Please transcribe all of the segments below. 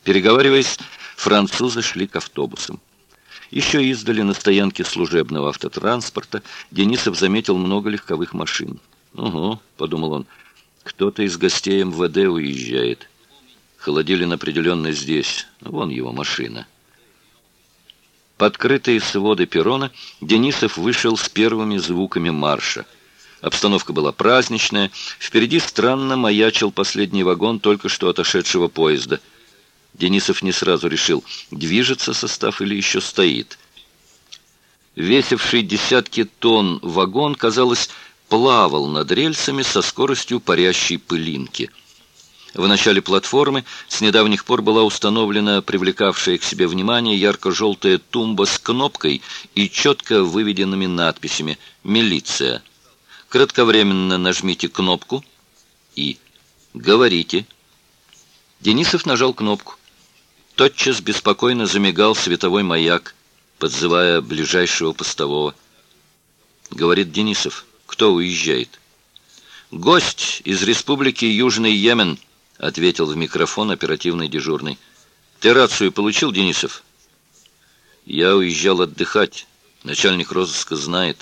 Переговариваясь, французы шли к автобусам. Еще издали на стоянке служебного автотранспорта Денисов заметил много легковых машин. «Угу», — подумал он, — «кто-то из гостей МВД уезжает. Холодилин определенно здесь. Вон его машина». Под крытые своды перрона Денисов вышел с первыми звуками марша. Обстановка была праздничная. Впереди странно маячил последний вагон только что отошедшего поезда. Денисов не сразу решил, движется состав или еще стоит. Весивший десятки тонн вагон, казалось, плавал над рельсами со скоростью парящей пылинки. В начале платформы с недавних пор была установлена привлекавшая к себе внимание ярко-желтая тумба с кнопкой и четко выведенными надписями «Милиция». Кратковременно нажмите кнопку и говорите. Денисов нажал кнопку. Тотчас беспокойно замигал световой маяк, подзывая ближайшего постового. Говорит Денисов: «Кто уезжает?» «Гость из республики Южный Йемен», — ответил в микрофон оперативный дежурный. «Ты рацию получил, Денисов?» «Я уезжал отдыхать. Начальник розыска знает».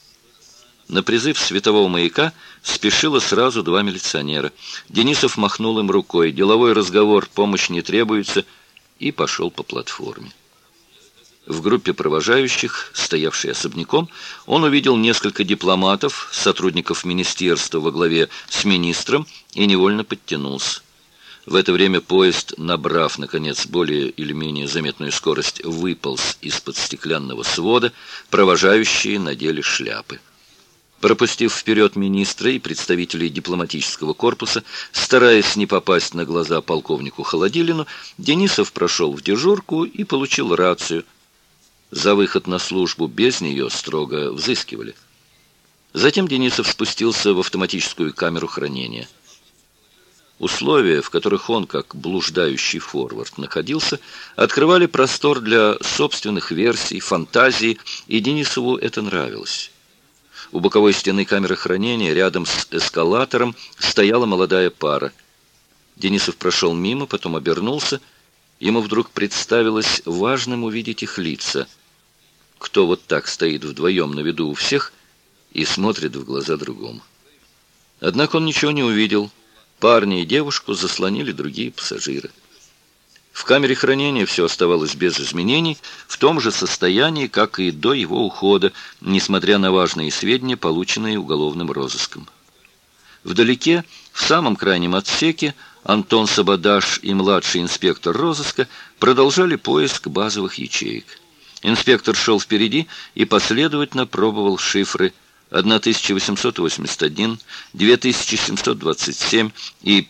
На призыв светового маяка спешило сразу 2 милиционера. Денисов махнул им рукой. Деловой разговор, помощь не требуется, и пошел по платформе. В группе провожающих, стоявшей особняком, он увидел несколько дипломатов, сотрудников министерства во главе с министром, и невольно подтянулся. В это время поезд, набрав, наконец, более или менее заметную скорость, выполз из-под стеклянного свода, провожающие надели шляпы. Пропустив вперед министра и представителей дипломатического корпуса, стараясь не попасть на глаза полковнику Холодилину, Денисов прошел в дежурку и получил рацию. За выход на службу без нее строго взыскивали. Затем Денисов спустился в автоматическую камеру хранения. Условия, в которых он, как блуждающий форвард, находился, открывали простор для собственных версий, фантазий, и Денисову это нравилось. У боковой стены камеры хранения, рядом с эскалатором, стояла молодая пара. Денисов прошел мимо, потом обернулся. Ему вдруг представилось важным увидеть их лица. Кто вот так стоит вдвоем на виду у всех и смотрит в глаза другому. Однако он ничего не увидел. Парня и девушку заслонили другие пассажиры. В камере хранения все оставалось без изменений, в том же состоянии, как и до его ухода, несмотря на важные сведения, полученные уголовным розыском. Вдалеке, в самом крайнем отсеке, Антон Сабадаш и младший инспектор розыска продолжали поиск базовых ячеек. Инспектор шел впереди и последовательно пробовал шифры 1881, 2727 и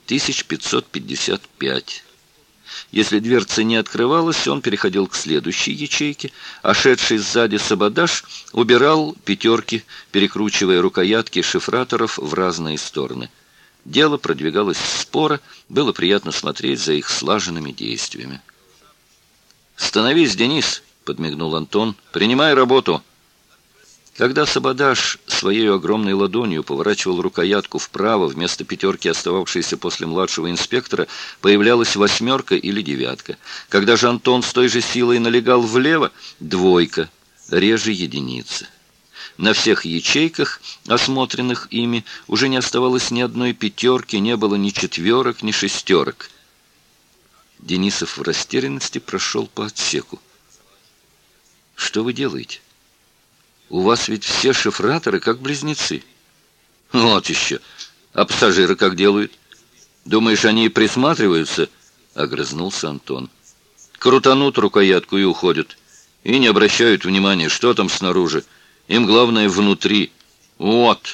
5555. Если дверца не открывалась, он переходил к следующей ячейке, а шедший сзади Сабадаш убирал пятерки, перекручивая рукоятки шифраторов в разные стороны. Дело продвигалось споро, было приятно смотреть за их слаженными действиями. «Становись, Денис!» — подмигнул Антон. «Принимай работу!» Когда Сабадаш своей огромной ладонью поворачивал рукоятку вправо, вместо пятерки, остававшейся после младшего инспектора, появлялась 8 или 9. Когда же Антон с той же силой налегал влево, 2, реже 1. На всех ячейках, осмотренных ими, уже не оставалось ни одной пятерки, не было ни 4, ни 6. Денисов в растерянности прошел по отсеку. «Что вы делаете? У вас ведь все шифраторы как близнецы». «Вот еще! А пассажиры как делают? Думаешь, они присматриваются?» — огрызнулся Антон. «Крутанут рукоятку и уходят. И не обращают внимания, что там снаружи. Им главное внутри. Вот!»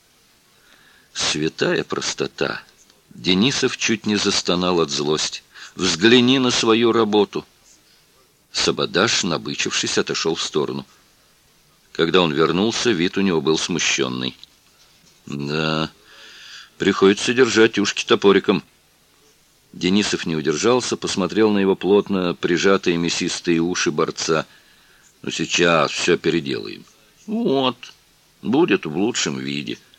Святая простота. Денисов чуть не застонал от злости. «Взгляни на свою работу!» Сабадаш, набычившись, отошел в сторону. Когда он вернулся, вид у него был смущенный. «Да, приходится держать ушки топориком». Денисов не удержался, посмотрел на его плотно прижатые мясистые уши борца. «Ну, сейчас все переделаем». «Вот, будет в лучшем виде».